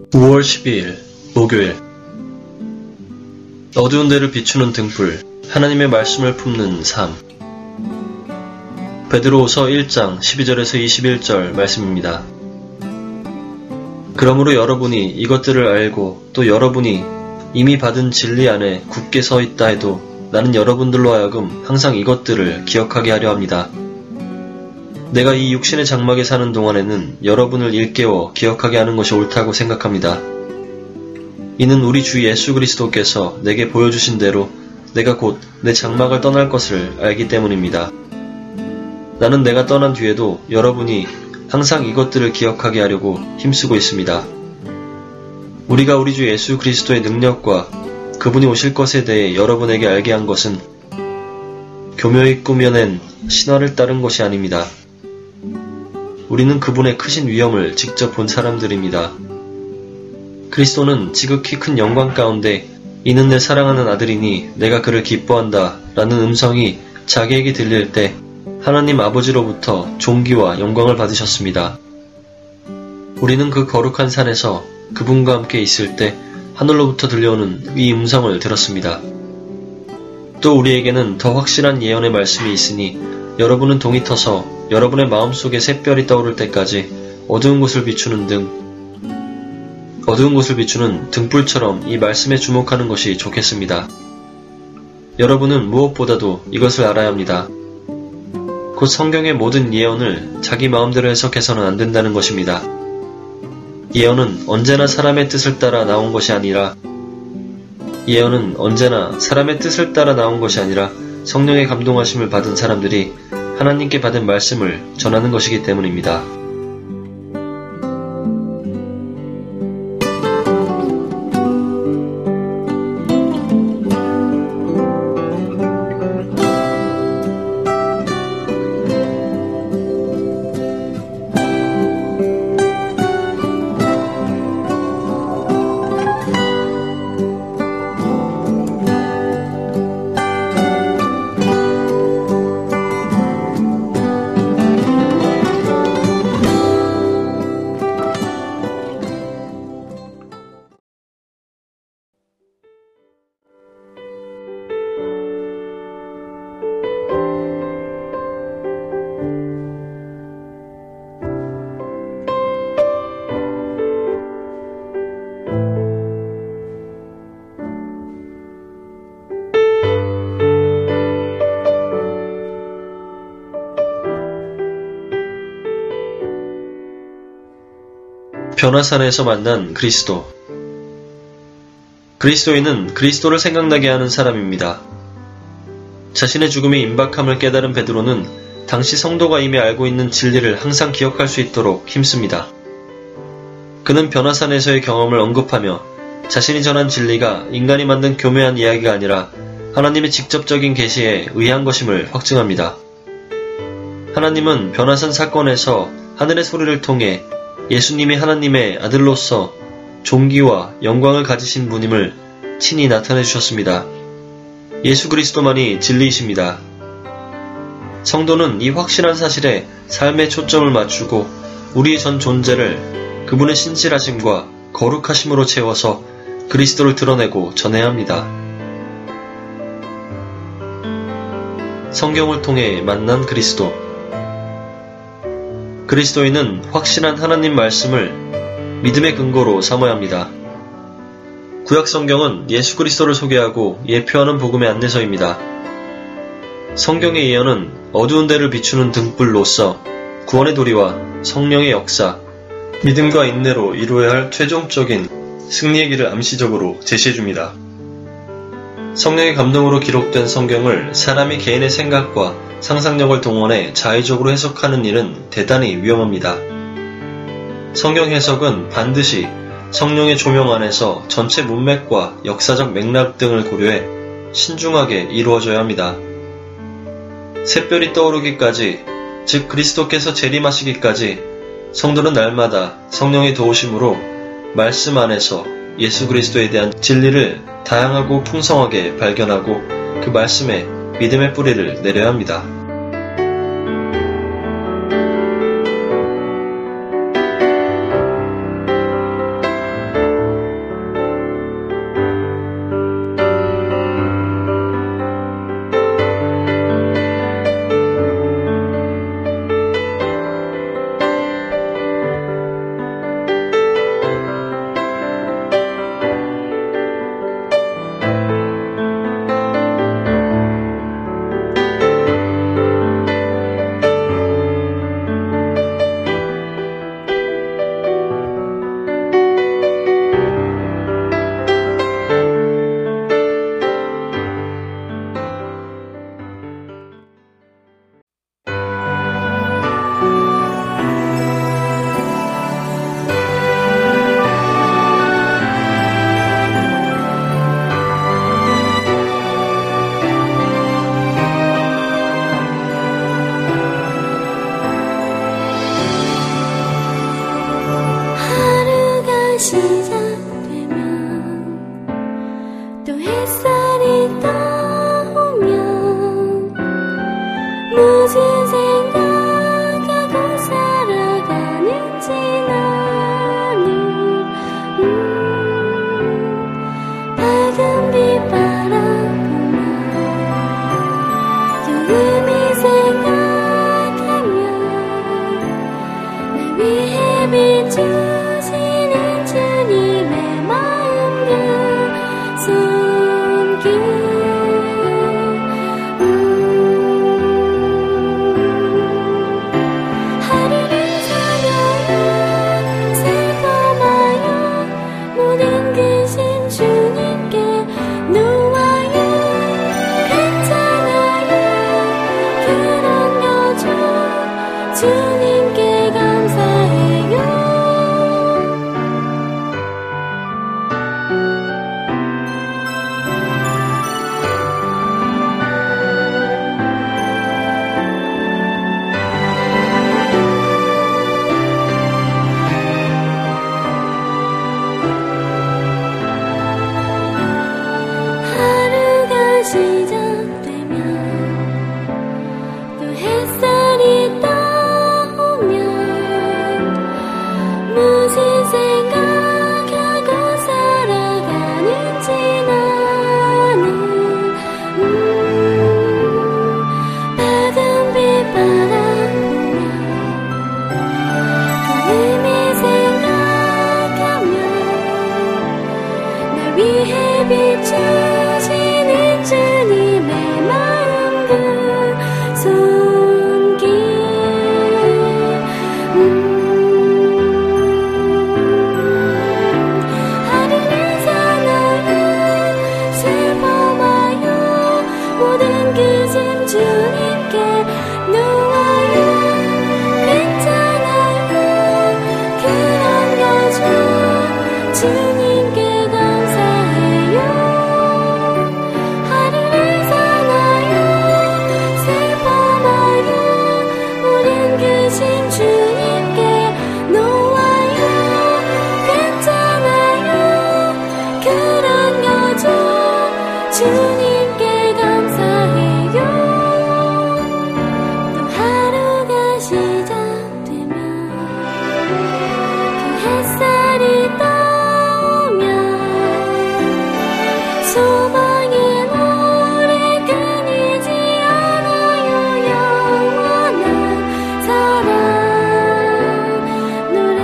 9월 12일 목요일. 어두운 데를 비추는 등불, 하나님의 말씀을 품는 삶. 베드로후서 1장 12절에서 21절 말씀입니다. 그러므로 여러분이 이것들을 알고 또 여러분이 이미 받은 진리 안에 굳게 서 있다 해도 나는 여러분들로 하여금 항상 이것들을 기억하게 하려 합니다. 내가 이 육신의 장막에 사는 동안에는 여러분을 일깨워 기억하게 하는 것이 옳다고 생각합니다. 이는 우리 주 예수 그리스도께서 내게 보여주신 대로 내가 곧 내 장막을 떠날 것을 알기 때문입니다. 나는 내가 떠난 뒤에도 여러분이 항상 이것들을 기억하게 하려고 힘쓰고 있습니다. 우리가 우리 주 예수 그리스도의 능력과 그분이 오실 것에 대해 여러분에게 알게 한 것은 교묘히 꾸며낸 신화를 따른 것이 아닙니다. 우리는 그분의 크신 위엄을 직접 본 사람들입니다. 그리스도는 지극히 큰 영광 가운데 이는 내 사랑하는 아들이니 내가 그를 기뻐한다 라는 음성이 자기에게 들릴 때 하나님 아버지로부터 존귀와 영광을 받으셨습니다. 우리는 그 거룩한 산에서 그분과 함께 있을 때 하늘로부터 들려오는 이 음성을 들었습니다. 또 우리에게는 더 확실한 예언의 말씀이 있으니 여러분은 동이 터서 여러분의 마음속에 샛별이 떠오를 때까지 어두운 곳을 비추는 등불처럼 이 말씀에 주목하는 것이 좋겠습니다. 여러분은 무엇보다도 이것을 알아야 합니다. 곧 성경의 모든 예언을 자기 마음대로 해석해서는 안 된다는 것입니다. 예언은 언제나 사람의 뜻을 따라 나온 것이 아니라 성령의 감동하심을 받은 사람들이 하나님께 받은 말씀을 전하는 것이기 때문입니다. 변화산에서 만난 그리스도. 그리스도인은 그리스도를 생각나게 하는 사람입니다. 자신의 죽음의 임박함을 깨달은 베드로는 당시 성도가 이미 알고 있는 진리를 항상 기억할 수 있도록 힘씁니다. 그는 변화산에서의 경험을 언급하며 자신이 전한 진리가 인간이 만든 교묘한 이야기가 아니라 하나님의 직접적인 계시에 의한 것임을 확증합니다. 하나님은 변화산 사건에서 하늘의 소리를 통해 예수님이 하나님의 아들로서 존귀와 영광을 가지신 분임을 친히 나타내 주셨습니다. 예수 그리스도만이 진리이십니다. 성도는 이 확실한 사실에 삶의 초점을 맞추고 우리의 전 존재를 그분의 신실하심과 거룩하심으로 채워서 그리스도를 드러내고 전해야 합니다. 성경을 통해 만난 그리스도. 그리스도인은 확실한 하나님 말씀을 믿음의 근거로 삼아야 합니다. 구약 성경은 예수 그리스도를 소개하고 예표하는 복음의 안내서입니다. 성경의 예언은 어두운 데를 비추는 등불로서 구원의 도리와 성령의 역사, 믿음과 인내로 이루어야 할 최종적인 승리의 길을 암시적으로 제시해줍니다. 성령의 감동으로 기록된 성경을 사람이 개인의 생각과 상상력을 동원해 자의적으로 해석하는 일은 대단히 위험합니다. 성경 해석은 반드시 성령의 조명 안에서 전체 문맥과 역사적 맥락 등을 고려해 신중하게 이루어져야 합니다. 샛별이 떠오르기까지, 즉 그리스도께서 재림하시기까지 성도는 날마다 성령의 도우심으로 말씀 안에서 예수 그리스도에 대한 진리를 다양하고 풍성하게 발견하고 그 말씀에 믿음의 뿌리를 내려야 합니다. 시작되면 또 햇살이 떠오면 무슨 생각하고 살아가는지 나는 밝은 빛 바라보며 조금이 생각하며 날 위해 비추시는 주님의 마음과 손길 하루를 살아요 슬퍼마요 모든 근심 주님께 놓아요 괜찮아요 그런 거죠 주님께 감사해요 하루가 시작되면 또 햇살이 떠오면 무슨 생각하고 살아가는지 나는 밝은 빛 바라보며 꿈이 생각하며 날 위해 비추시는 주님의 마음과 손길 하루를 살아요 슬퍼마요 모든 근심 주님께 놓아요 괜찮아요 그런 거죠 주님께 감사해요 하루를 살아요 슬퍼마요 모든 근심 주님께 놓아요 괜찮아요 그런 거죠 주님께 감사해요 또 하루가 시작되면 그 햇살이 떠오면 소망의 노래 끊이지 않아요 영원한 사랑 노래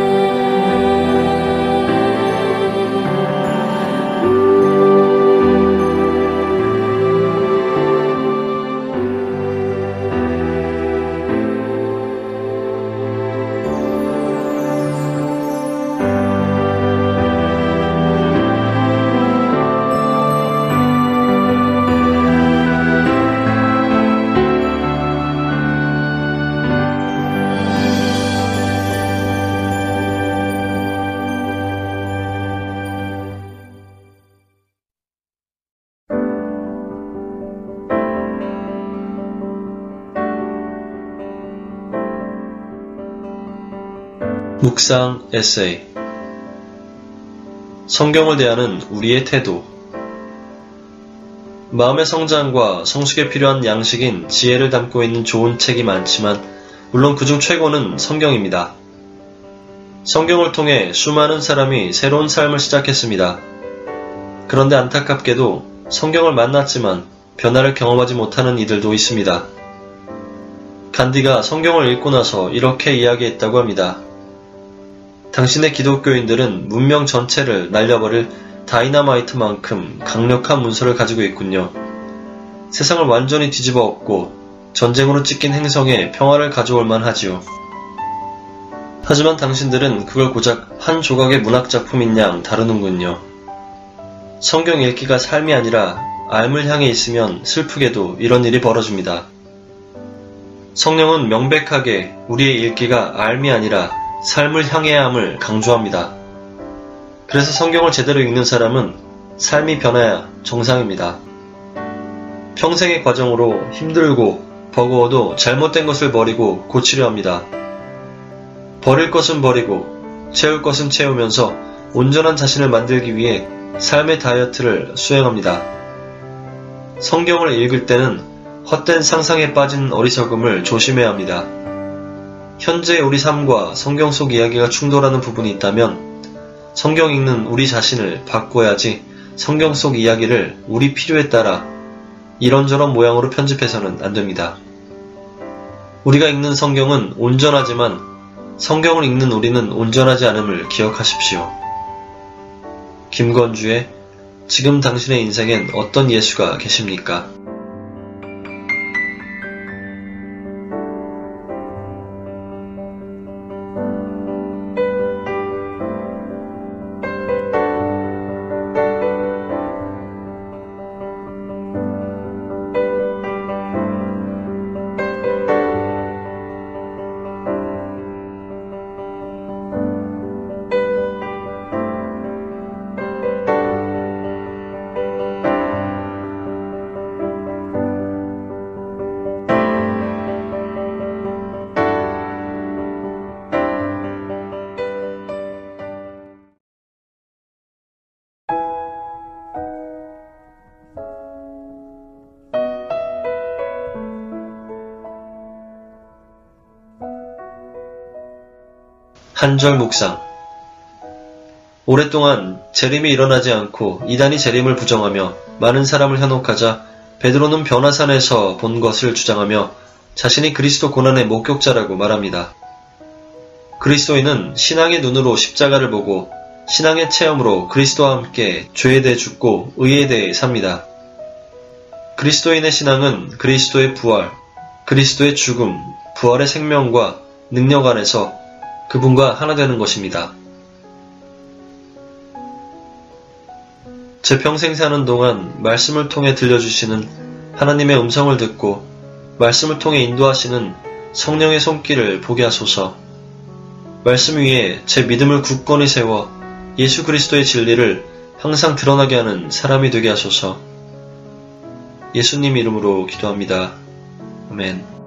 묵상 에세이 성경을 대하는 우리의 태도 마음의 성장과 성숙에 필요한 양식인 지혜를 담고 있는 좋은 책이 많지만 물론 그중 최고는 성경입니다. 성경을 통해 수많은 사람이 새로운 삶을 시작했습니다. 그런데 안타깝게도 성경을 만났지만 변화를 경험하지 못하는 이들도 있습니다. 간디가 성경을 읽고 나서 이렇게 이야기했다고 합니다. 당신의 기독교인들은 문명 전체를 날려버릴 다이너마이트만큼 강력한 문서를 가지고 있군요. 세상을 완전히 뒤집어 엎고 전쟁으로 찢긴 행성에 평화를 가져올 만하지요. 하지만 당신들은 그걸 고작 한 조각의 문학작품인 양 다루는군요. 성경 읽기가 삶이 아니라 삶을 향해 있으면 슬프게도 이런 일이 벌어집니다. 성령은 명백하게 우리의 읽기가 삶이 아니라 삶을 향해야 함을 강조합니다. 그래서 성경을 제대로 읽는 사람은 삶이 변해야 정상입니다. 평생의 과정으로 힘들고 버거워도 잘못된 것을 버리고 고치려 합니다. 버릴 것은 버리고 채울 것은 채우면서 온전한 자신을 만들기 위해 삶의 다이어트를 수행합니다. 성경을 읽을 때는 헛된 상상에 빠진 어리석음을 조심해야 합니다. 현재 우리 삶과 성경 속 이야기가 충돌하는 부분이 있다면 성경 읽는 우리 자신을 바꿔야지 성경 속 이야기를 우리 필요에 따라 이런저런 모양으로 편집해서는 안 됩니다. 우리가 읽는 성경은 온전하지만 성경을 읽는 우리는 온전하지 않음을 기억하십시오. 김건주의 지금 당신의 인생엔 어떤 예수가 계십니까? 한절 묵상. 오랫동안 재림이 일어나지 않고 이단이 재림을 부정하며 많은 사람을 현혹하자 베드로는 변화산에서 본 것을 주장하며 자신이 그리스도 고난의 목격자라고 말합니다. 그리스도인은 신앙의 눈으로 십자가를 보고 신앙의 체험으로 그리스도와 함께 죄에 대해 죽고 의에 대해 삽니다. 그리스도인의 신앙은 그리스도의 부활, 그리스도의 죽음, 부활의 생명과 능력 안에서 그분과 하나 되는 것입니다. 제 평생 사는 동안 말씀을 통해 들려주시는 하나님의 음성을 듣고 말씀을 통해 인도하시는 성령의 손길을 보게 하소서. 말씀 위에 제 믿음을 굳건히 세워 예수 그리스도의 진리를 항상 드러나게 하는 사람이 되게 하소서. 예수님 이름으로 기도합니다. 아멘.